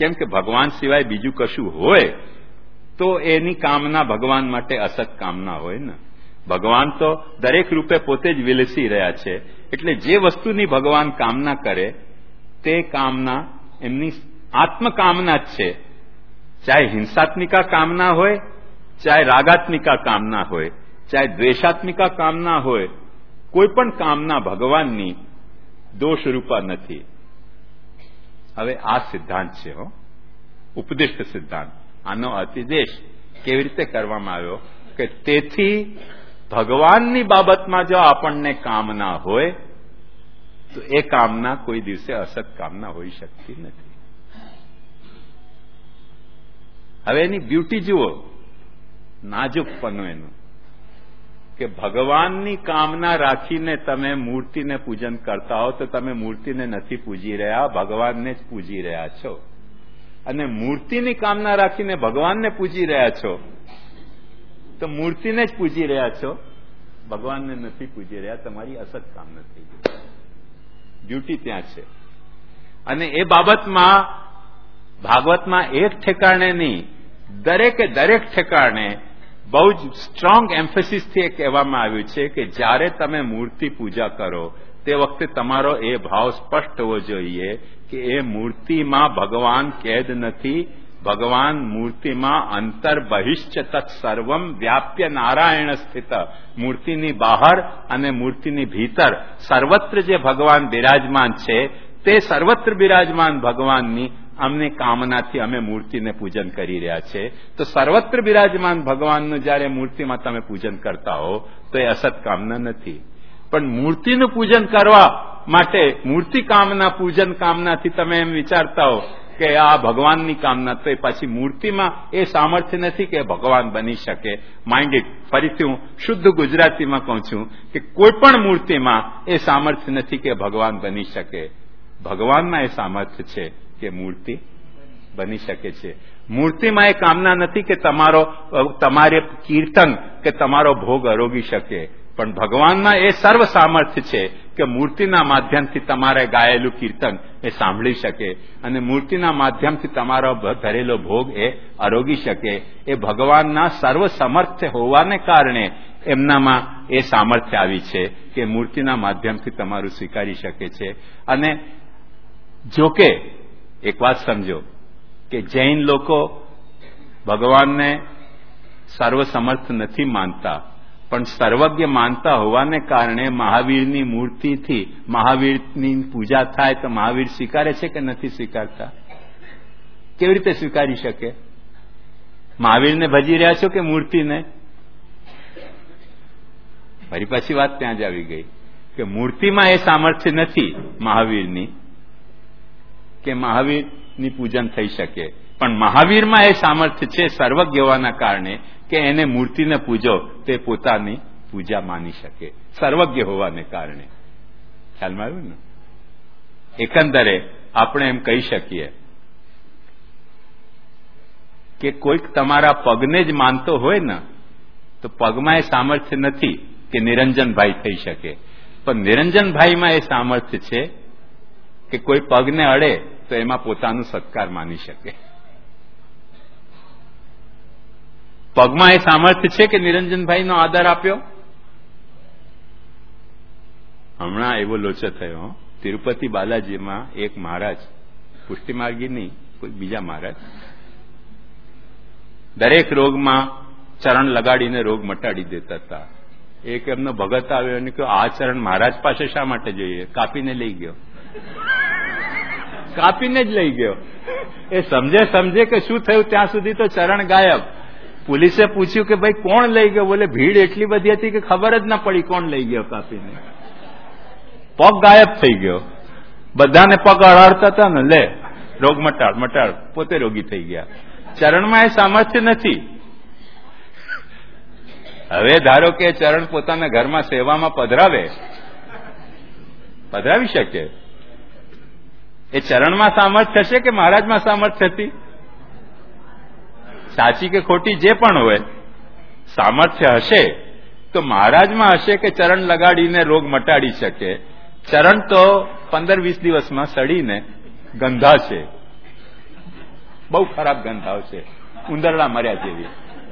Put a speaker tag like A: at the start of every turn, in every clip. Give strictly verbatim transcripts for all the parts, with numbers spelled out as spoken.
A: કેમ કે ભગવાન સિવાય બીજું કશું હોય તો એની કામના ભગવાન માટે અસત કામના હોય ને. ભગવાન તો દરેક રૂપે પોતે જ વિલસી રહ્યા છે, એટલે જે વસ્તુની ભગવાન કામના કરે તે કામના એમની આત્મકામના જ છે. ચાહે હિંસાત્મિકા કામના હોય, ચાહે રાગાત્મિકા કામના હોય, ચાહે દ્વેષાત્મિકા કામના હોય, કોઈ પણ કામના ભગવાનની દોષરૂપા નથી. હવે આ સિદ્ધાંત છે હો, ઉપદિષ્ટ સિદ્ધાંત. આનો અતિદેશ કેવી રીતે કરવામાં આવ્યો કે તેથી ભગવાનની બાબતમાં જો આપણને કામના હોય તો એ કામના કોઈ દિવસે અસત કામના હોઈ શકતી નથી. હવે એની બ્યુટી જુઓ, નાજુકપણું એનું, કે ભગવાનની કામના રાખીને તમે મૂર્તિને પૂજન કરતા હો તો તમે મૂર્તિને નથી પૂજી રહ્યા, ભગવાનને જ પૂજી રહ્યા છો. અને મૂર્તિની કામના રાખીને ભગવાનને પૂજી રહ્યા છો તો મૂર્તિને જ પૂજી રહ્યા છો, ભગવાનને નથી પૂજી રહ્યા. તમારી અસત કામ નથી. ડ્યુટી ત્યાં છે. અને એ બાબતમાં ભાગવતમાં એક ઠેકાણે નહીં, દરેકે દરેક ઠેકાણે બહુ જ સ્ટ્રોંગ એમ્ફેસિસથી એ કહેવામાં આવ્યું છે કે જ્યારે તમે મૂર્તિ પૂજા કરો તે વખતે તમારો એ ભાવ સ્પષ્ટ હોવો જોઈએ કે એ મૂર્તિમાં ભગવાન કેદ નથી, ભગવાન મૂર્તિમાં અંતર બહિશ્ચ તત્સર્વમ વ્યાપ્ય નારાયણ સ્થિત. મૂર્તિની બહાર અને મૂર્તિની ભીતર સર્વત્ર જે ભગવાન બિરાજમાન છે તે સર્વત્ર બિરાજમાન ભગવાનની અમને કામનાથી અમે મૂર્તિને પૂજન કરી રહ્યા છે. તો સર્વત્ર બિરાજમાન ભગવાનનું જયારે મૂર્તિમાં તમે પૂજન કરતા હો તો એ અસત કામના નથી. પણ મૂર્તિનું પૂજન કરવા માટે મૂર્તિ કામના પૂજન કામનાથી તમે એમ વિચારતા હો કે આ ભગવાનની કામના, તો એ પાછી મૂર્તિમાં એ સામર્થ્ય નથી કે ભગવાન બની શકે. Mind it. ફરીથી હું શુદ્ધ ગુજરાતીમાં કહું છું કે કોઈ પણ મૂર્તિમાં એ સામર્થ્ય નથી કે ભગવાન બની શકે. ભગવાનમાં એ સામર્થ્ય છે કે મૂર્તિ બની શકે છે. મૂર્તિમાં એ કામના નથી કે તમારો તમારે કીર્તન કે તમારો ભોગ આરોગી શકે, પણ ભગવાનમાં એ સર્વ સામર્થ્ય છે કે મૂર્તિના માધ્યમથી તમારે ગાયેલું કીર્તન એ સાંભળી શકે અને મૂર્તિના માધ્યમથી તમારો ધરેલો ભોગ એ આરોગી શકે. એ ભગવાનના સર્વ સમર્થ્ય હોવાને કારણે એમનામાં એ સામર્થ્ય આવી છે કે મૂર્તિના માધ્યમથી તમારું સ્વીકારી શકે છે. અને જોકે એક વાત સમજો કે જૈન લોકો ભગવાનને સર્વસમર્થ નથી માનતા, પણ સર્વજ્ઞ માનતા હોવાને કારણે મહાવીરની મૂર્તિથી મહાવીરની પૂજા થાય તો મહાવીર સ્વીકારે છે કે નથી સ્વીકારતા? કેવી રીતે સ્વીકારી શકે? મહાવીરને ભજી રહ્યા છો કે મૂર્તિને? ફરી પાછી વાત ત્યાં જ આવી ગઈ કે મૂર્તિમાં એ સામર્થ્ય નથી મહાવીરની કે મહાવીરની પૂજન થઈ શકે, પણ મહાવીરમાં એ સામર્થ્ય છે સર્વજ્ઞ હોવાના કારણે કે એને મૂર્તિને પૂજો તે પોતાની પૂજા માની શકે, સર્વજ્ઞ હોવાને કારણે. ખ્યાલમાં આવ્યું ને? એકંદરે આપણે એમ કહી શકીએ કે કોઈક તમારા પગને જ માનતો હોય ને તો પગમાં એ સામર્થ્ય નથી કે નિરંજનભાઈ થઈ શકે, પણ નિરંજનભાઈમાં એ સામર્થ્ય છે કે કોઈ પગને અડે તો એમાં પોતાનું સત્કાર માની શકે. પગમાં એ સામર્થ્ય છે કે નિરંજનભાઈનો આદર આપ્યો. હમણાં એવો લોચો થયો તિરુપતિ બાલાજીમાં, એક મહારાજ, પુષ્ટિમાર્ગી નહીં, કોઈ બીજા મહારાજ, દરેક રોગમાં ચરણ લગાડીને રોગ મટાડી દેતા હતા. એક એમનો ભગત આવ્યો અને કહ્યું આ ચરણ મહારાજ પાસે શા માટે જોઈએ? કાપીને લઈ ગયો. કાપીને જ લઈ ગયો. એ સમજે સમજે કે શું થયું ત્યાં સુધી તો ચરણ ગાયબ. પોલીસે પૂછ્યું કે ભાઈ કોણ લઈ ગયો? બોલે ભીડ એટલી બધી હતી કે ખબર જ ના પડી કોણ લઈ ગયો કાપીને. પગ ગાયબ થઈ ગયો. બધાને પગ અડાડતા હતા ને, લે રોગ મટાડ મટાડ, પોતે રોગી થઈ ગયા. ચરણમાં એ સામર્થ્ય નથી. હવે ધારો કે ચરણ પોતાના ઘરમાં સેવામાં પધરાવે, પધરાવી શકે. એ ચરણમાં સામર્થ્ય હશે કે મહારાજમાં સામર્થ્ય હતી? સાચી કે ખોટી જે પણ હોય, સામર્થ્ય હશે તો મહારાજમાં હશે કે ચરણ લગાડીને રોગ મટાડી શકે. ચરણ તો પંદર વીસ દિવસમાં સડીને ગંધા છે. બહુ ખરાબ ગંધ આવશે, ઉંદરડા મર્યા જેવી.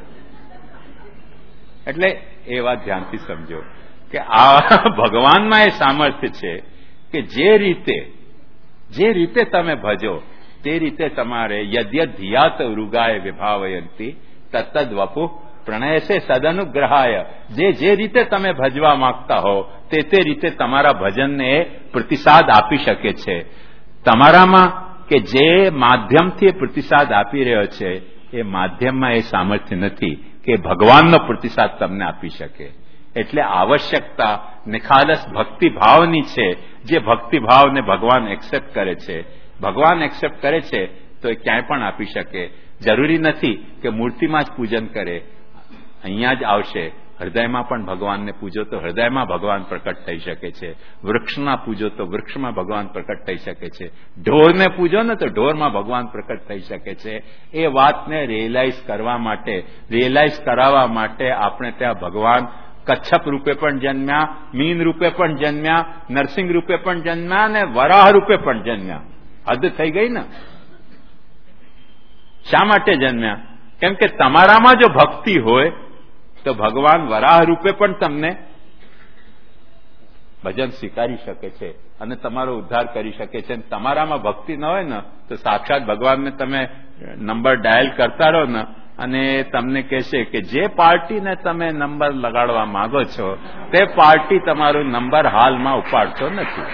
A: એટલે એ વાત ધ્યાનથી સમજો કે આ ભગવાનમાં એ સામર્થ્ય છે કે જે રીતે જે રીતે તમે ભજો તે રીતે તમારે યદ્યદ ધિયાત વૃગાય વિભાવયંતી તત્તદ વપુ પ્રણયસે સદનુગ્રહાય. જે જે રીતે તમે ભજવા માંગતા હો તે તે રીતે તમારા ભજનને એ પ્રતિસાદ આપી શકે છે. તમારામાં કે જે માધ્યમથી પ્રતિસાદ આપી રહ્યો છે એ માધ્યમમાં એ સામર્થ્ય નથી કે ભગવાનનો પ્રતિસાદ તમને આપી શકે. એટલે આવશ્યકતા નિખાલસ ભક્તિભાવની છે. જે ભક્તિભાવને ભગવાન એક્સેપ્ટ કરે છે, ભગવાન એક્સેપ્ટ કરે છે તો એ ક્યાંય પણ આપી શકે. જરૂરી નથી કે મૂર્તિમાં જ પૂજન કરે, અહીંયા જ આવશે. હૃદયમાં પણ ભગવાનને પૂજો તો હૃદયમાં ભગવાન પ્રકટ થઈ શકે છે. વૃક્ષમાં પૂજો તો વૃક્ષમાં ભગવાન પ્રકટ થઈ શકે છે. ઢોરને પૂજો ને તો ઢોરમાં ભગવાન પ્રકટ થઈ શકે છે. એ વાતને રિયલાઇઝ કરવા માટે, રિયલાઇઝ કરાવવા માટે આપણે ત્યાં ભગવાન કચ્છપ રૂપે પણ જન્મ્યા, મીન રૂપે પણ જન્મ્યા, નરસિંહ રૂપે પણ જન્મ્યા અને વરાહ રૂપે પણ જન્મ્યા. હદ થઈ ગઈ ને. શા માટે જન્મ્યા? કેમ કે તમારામાં જો ભક્તિ હોય તો ભગવાન વરાહ રૂપે પણ તમને ભજન સ્વીકારી શકે છે અને તમારો ઉદ્ધાર કરી શકે છે. તમારામાં ભક્તિ ન હોય ને તો સાક્ષાત ભગવાનને તમે નંબર ડાયલ કરતા રહો ને અને તમને કહેશે કે જે પાર્ટીને તમે નંબર લગાડવા માંગો છો તે પાર્ટી તમારો નંબર હાલમાં ઉપાડતો નથી.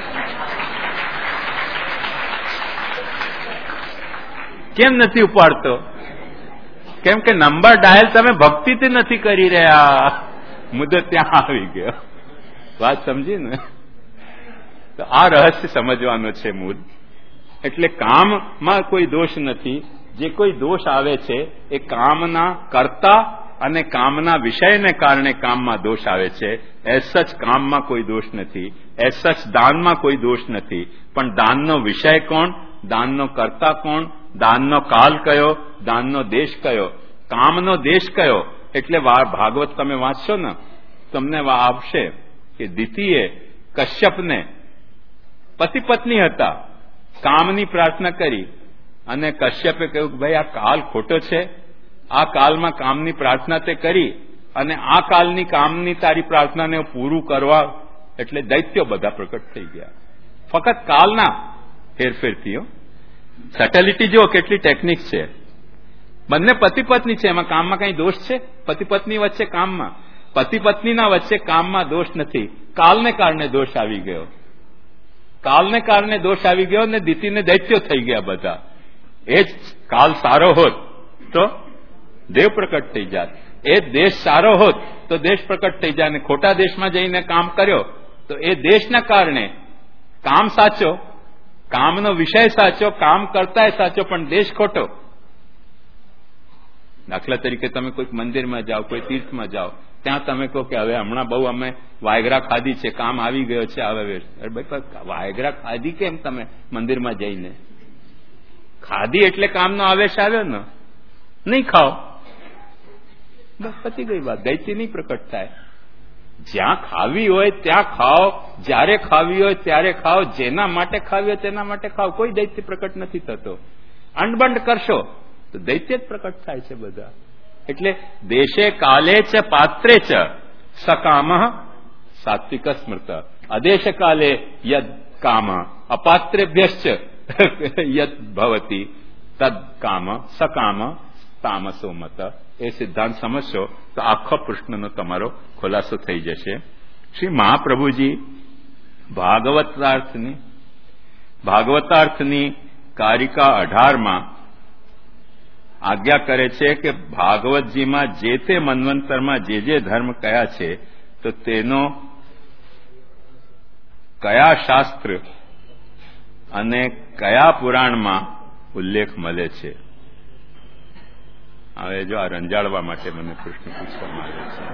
A: કેમ નથી ઉપાડતો? કેમ કે નંબર ડાયલ તમે ભક્તિથી નથી કરી રહ્યા. મુદ્દો ત્યાં આવી ગયો. વાત સમજી ને? તો આ રહસ્ય સમજવાનો છે મૂળ. એટલે કામમાં કોઈ દોષ નથી. જે કોઈ દોષ આવે છે એ કામના કર્તા અને કામના વિષયને કારણે કામમાં દોષ આવે છે. એઝ સચ કામમાં કોઈ દોષ નથી, એઝ સચ દાનમાં કોઈ દોષ નથી. પણ દાનનો વિષય કોણ, દાનનો કર્તા કોણ, દાનનો કાલ કયો, દાનનો દેશ કયો, કામનો દેશ કયો? એટલે ભાગવત તમે વાંચશો ને તમને આવશે કે દિતિએ કશ્યપને પતિ પત્ની હતા, કામની પ્રાર્થના કરી અને કશ્યપે કહ્યું કે ભાઈ આ કાલ ખોટો છે, આ કાલમાં કામની પ્રાર્થના તે કરી અને આ કાલની કામની તારી પ્રાર્થનાને પૂરું કરવા એટલે દૈત્યો બધા પ્રકટ થઈ ગયા. ફક્ત કાલના હેરફેરથી. સેટેલિટી જુઓ કેટલી ટેકનિક છે. બંને પતિ પત્ની છે, એમાં કામમાં કઈ દોષ છે? પતિ પત્ની વચ્ચે કામમાં, પતિ પત્નીના વચ્ચે કામમાં દોષ નથી. કાલને કારણે દોષ આવી ગયો, કાલને કારણે દોષ આવી ગયો ને દિતિને દૈત્યો થઈ ગયા બધા. એ જ કાલ સારો હોત તો દેવ પ્રકટ થઈ જાય, એ દેશ સારો હોત તો દેશ પ્રકટ થઈ જાય. અને ખોટા દેશમાં જઈને કામ કર્યો તો એ દેશના કારણે કામ સાચો, કામનો વિષય સાચો, કામ કરતા સાચો, પણ દેશ ખોટો. દાખલા તરીકે તમે કોઈક મંદિરમાં જાઓ, કોઈ તીર્થમાં જાઓ, ત્યાં તમે કહો કે હવે હમણાં બહુ અમે વાયગ્રા ખાધી છે, કામ આવી ગયો છે, હવે વાયગ્રા ખાધી કેમ તમે મંદિરમાં જઈને? ખાધી એટલે કામનો આવેશ આવ્યો ને, નહીં ખાઓ બસ પતી ગઈ વાત. દૈત્ય નહીં પ્રકટ થાય. જ્યાં ખાવી હોય ત્યાં ખાઓ, જ્યારે ખાવી હોય ત્યારે ખાઓ, જેના માટે ખાવી હોય તેના માટે ખાઓ. કોઈ દૈત્ય પ્રકટ નથી થતો. અંડબંડ કરશો તો દૈત્ય જ પ્રકટ થાય છે બધા. એટલે દેશે કાલે ચ પાત્રે ચ સકામ સાત્વિક સ્મૃત, અદેશ કાલે યદ કામ અપાત્રેભ્યશ્ચ યદ ભવતી તદ કામ સકામ તામસો મત. એ સિદ્ધાંત સમજશો તો આખો પ્રશ્નનો તમારો ખુલાસો થઈ જશે. શ્રી મહાપ્રભુજી ભાગવતાર્થની ભાગવતાર્થની કારિકા અઢારમાં આજ્ઞા કરે છે કે ભાગવતજીમાં જે તે મન્વંતરમાં જે જે ધર્મ કયા છે તો તેનો કયા શાસ્ત્ર અને કયા પુરાણમાં ઉલ્લેખ મળે છે. હવે જો આ રંજાડવા માટે મને પ્રશ્ન પૂછવામાં આવે છે.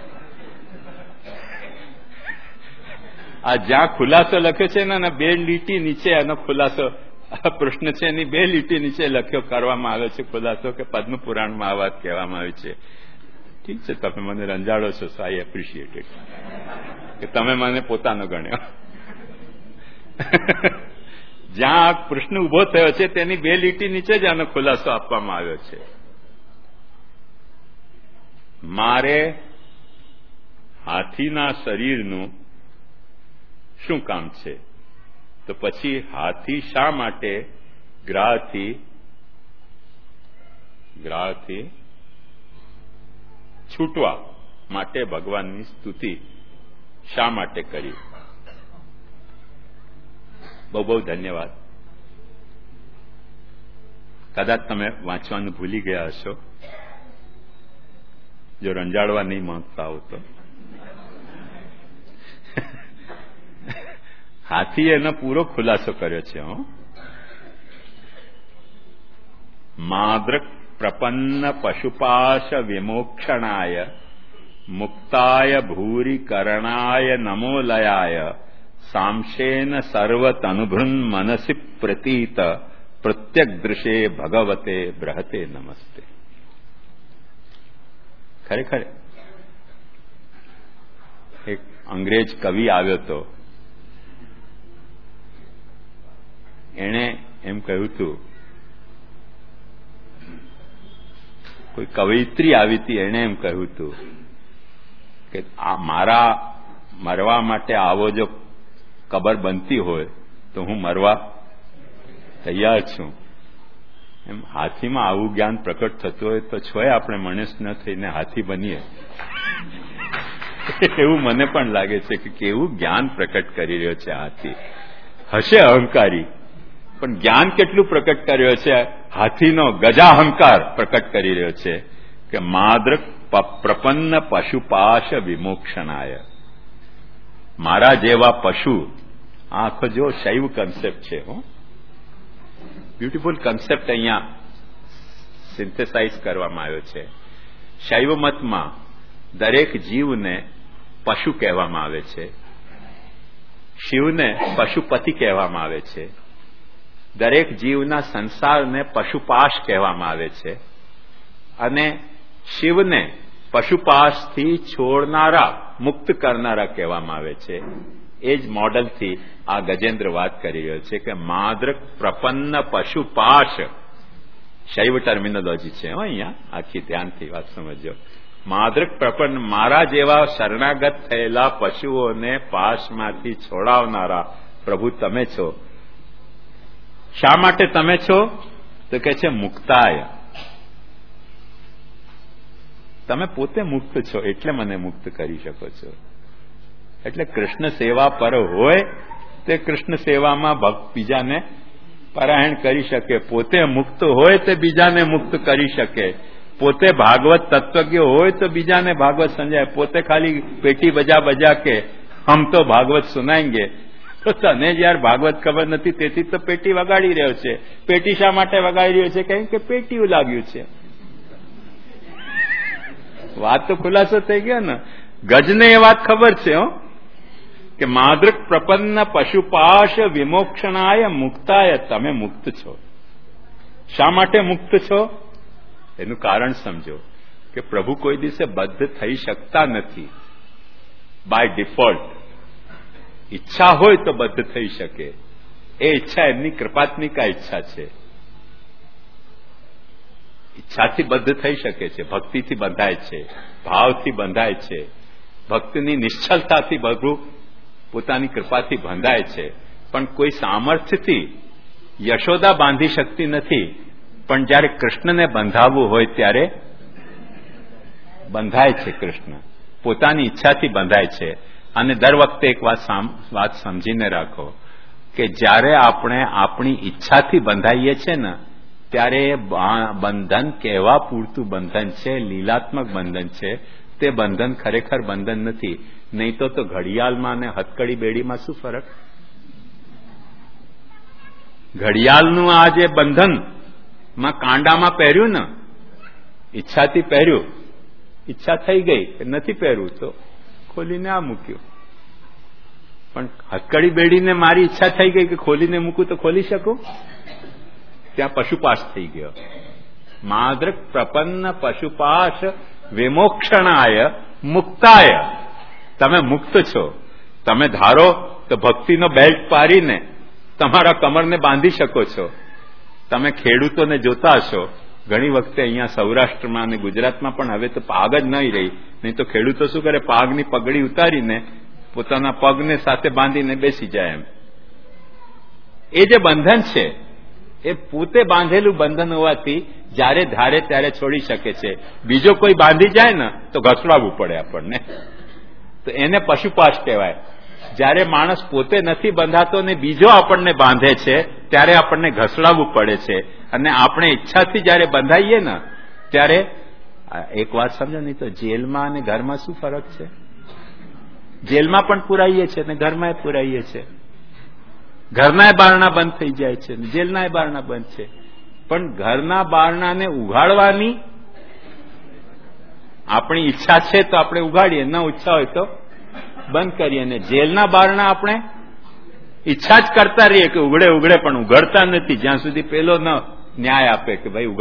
A: આ જ્યાં ખુલાસો લખ્યો છે ને બે લીટી નીચે એનો ખુલાસો પ્રશ્ન છે, એની બે લીટી નીચે લખ્યો કરવામાં આવે છે ખુલાસો કે પદ્મ પુરાણમાં આ વાત કહેવામાં આવી છે. ઠીક છે, તમે મને રંજાડો છો, સો આઈ એપ્રિશિએટ ઇટ કે તમે મને પોતાનો ગણ્યો. જ્યાં પ્રશ્ન ઉભો થયો છે તેની બે લીટી નીચે જ આનો ખુલાસો આપવામાં આવ્યો છે. મારે હાથીના શરીરનું શું કામ છે? તો પછી હાથી શા માટે ગ્રાહથી ગ્રાહથી છૂટવા માટે ભગવાનની સ્તુતિ શા માટે કરી? બહુ બહુ ધન્યવાદ. કદાચ તમે વાંચવાનું ભૂલી ગયા હશો, જો રંજાડવા નહીં માંગતા હો તો. હાથીએ એનો પૂરો ખુલાસો કર્યો છે. હો માદ્રક પ્રપન્ન પશુપાશ વિમોક્ષણાય મુક્તાય ભૂરી કરણાય નમો લયાય સાંશેન સર્વતનુભૃન મનસી પ્રતીત પ્રત્યક દૃશે ભગવતે બૃહતે નમસ્તે. ખરેખર એક અંગ્રેજ કવિ આવ્યો હતો, એણે એમ કહ્યું હતું, કોઈ કવયિત્રી આવી હતી, એણે એમ કહ્યું હતું કે મારા મરવા માટે આવો જો કબર બનતી હોય તો હું મરવા તૈયાર છું. એમ હાથીમાં આવું જ્ઞાન પ્રકટ થતું હોય તો છોય આપણે મનુષ્ય ન થઈને હાથી બનીએ, એવું મને પણ લાગે છે કે કેવું જ્ઞાન પ્રકટ કરી રહ્યો છે હાથી. હશે અહંકારી, પણ જ્ઞાન કેટલું પ્રકટ કર્યો છે? હાથીનો ગજાહંકાર પ્રકટ કરી રહ્યો છે કે માદ્રક પ્રપન્ન પશુપાશ વિમોક્ષણાય. મારા જેવા પશુ, આ આખો જો શૈવ કન્સેપ્ટ છે. હો બ્યુટીફુલ કન્સેપ્ટ અહીંયા સિન્થેસાઇઝ કરવામાં આવ્યો છે. શૈવ મતમાં દરેક જીવને પશુ કહેવામાં આવે છે, શિવને પશુપતિ કહેવામાં આવે છે, દરેક જીવના સંસારને પશુપાશ કહેવામાં આવે છે, અને શિવને પશુપાશથી છોડનારા, મુક્ત કરનારા કહેવામાં આવે છે. એ જ મોડલથી આ ગજેન્દ્ર વાત કરી રહ્યો છે કે માદ્રક પ્રપન્ન પશુપાશ, શૈવ ટર્મિનોલોજી છે અહીંયા, આખી ધ્યાનથી વાત સમજો. માદ્રક પ્રપન્ન, મારા જેવા શરણાગત થયેલા પશુઓને પાશમાંથી છોડાવનારા પ્રભુ તમે છો. શા માટે તમે છો? તો કે છે મુક્તાય. તમે પોતે મુક્ત છો એટલે મને મુક્ત કરી શકો છો. એટલે કૃષ્ણ સેવા પર હોય તે કૃષ્ણ સેવામાં ભક્ત બીજાને પરાયણ કરી શકે, પોતે મુક્ત હોય તે બીજાને મુક્ત કરી શકે, પોતે ભાગવત તત્વજ્ઞ હોય તો બીજાને ભાગવત સમજાય, પોતે ખાલી પેટી બજા બજા કે હમ તો ભાગવત સુનાएंगे, તો તને જ યાર ભાગવત ખબર નથી, તેથી તો પેટી વગાડી રહ્યો છે. પેટી શા માટે વગાડી રહ્યો છે? કારણ કે પેટીયું લાગ્યું છે. વાત તો ખુલાસો થઈ ગયો ને. ગજને એ વાત ખબર છે હો કે માદ્રક પ્રપન્ન પશુપાશ વિમોક્ષણાય મુક્તાય, તમે મુક્ત છો. શા માટે મુક્ત છો? એનું કારણ સમજો કે પ્રભુ કોઈ દિવસે બદ્ધ થઈ શકતા નથી બાય ડિફોલ્ટ. ઈચ્છા હોય તો બદ્ધ થઈ શકે. એ ઈચ્છા એમની કૃપાત્મિકા ઈચ્છા છે. ઈચ્છાથી બદ્ધ થઈ શકે છે, ભક્તિથી બંધાય છે, ભાવથી બંધાય છે, ભક્તિની નિશ્ચલતાથી પ્રભુ પોતાની કૃપાથી બંધાય છે. પણ કોઈ સામર્થ્યથી યશોદા બાંધી શકતી નથી, પણ જ્યારે કૃષ્ણને બંધાવવું હોય ત્યારે બંધાય છે. કૃષ્ણ પોતાની ઈચ્છાથી બંધાય છે. અને દર વખતે એક વાત વાત સમજીને રાખો કે જ્યારે આપણે આપણી ઈચ્છાથી બંધાઈએ છીએ ને, ત્યારે બંધન કહેવા પૂરતું બંધન છે, લીલાત્મક બંધન છે. તે બંધન ખરેખર બંધન નથી. નહીં તો તો ઘડિયાળમાં અને હથકડી બેડીમાં શું ફરક? ઘડિયાળનું આ જે બંધન માં કાંડામાં પહેર્યું ને, ઈચ્છાથી પહેર્યું, ઈચ્છા થઈ ગઈ કે નથી પહેરવું તો ખોલીને આ મૂક્યું. પણ હથકડી બેડીને મારી ઈચ્છા થઈ ગઈ કે ખોલીને મૂકું તો ખોલી શકું? ત્યાં પશુપાશ થઈ ગયો. માદ્રક પ્રપન્ન પશુપાશ વિમોક્ષણાય મુક્તાય, તમે મુક્ત છો. તમે ધારો તો ભક્તિનો બેલ્ટ પાડીને તમારા કમરને બાંધી શકો છો. તમે ખેડૂતોને જોતા હશો, ઘણી વખતે અહીંયા સૌરાષ્ટ્રમાં અને ગુજરાતમાં પણ હવે તો પાગ જ નહીં રહી. નહીં તો ખેડૂતો શું કરે, પાગની પગડી ઉતારીને પોતાના પગને સાથે બાંધીને બેસી જાય. એમ એ જે બંધન છે એ પોતે બાંધેલું બંધન હોવાથી જ્યારે ધારે ત્યારે છોડી શકે છે. બીજો કોઈ બાંધી જાય ને તો ઘસડાવવું પડે આપણને. તો એને પશુપાશ કહેવાય. જ્યારે માણસ પોતે નથી બંધાતો ને બીજો આપણને બાંધે છે ત્યારે આપણને ઘસડાવવું પડે છે. અને આપણે ઈચ્છાથી જ્યારે બંધાઈએ ને ત્યારે એક વાત સમજો, નહીં તો જેલમાં અને ઘરમાં શું ફરક છે? જેલમાં પણ પુરાઈએ છે ને ઘરમાં પુરાઈએ છે. ઘરના બારણા બંધ થઈ જાય છે, જેલના બારણા બંધ છે. પણ ઘરના બારણાને ઉઘાડવાની આપણી ઈચ્છા છે તો આપણે ઉઘાડીએ, ન ઈચ્છા હોય તો બંધ કરીએ. અને જેલના બારણા આપણે ઈચ્છા જ કરતા રહીએ કે ઉઘડે ઉઘડે, પણ ઉઘડતા નથી જ્યાં સુધી પેલો ન ન્યાય આપે કે ભાઈ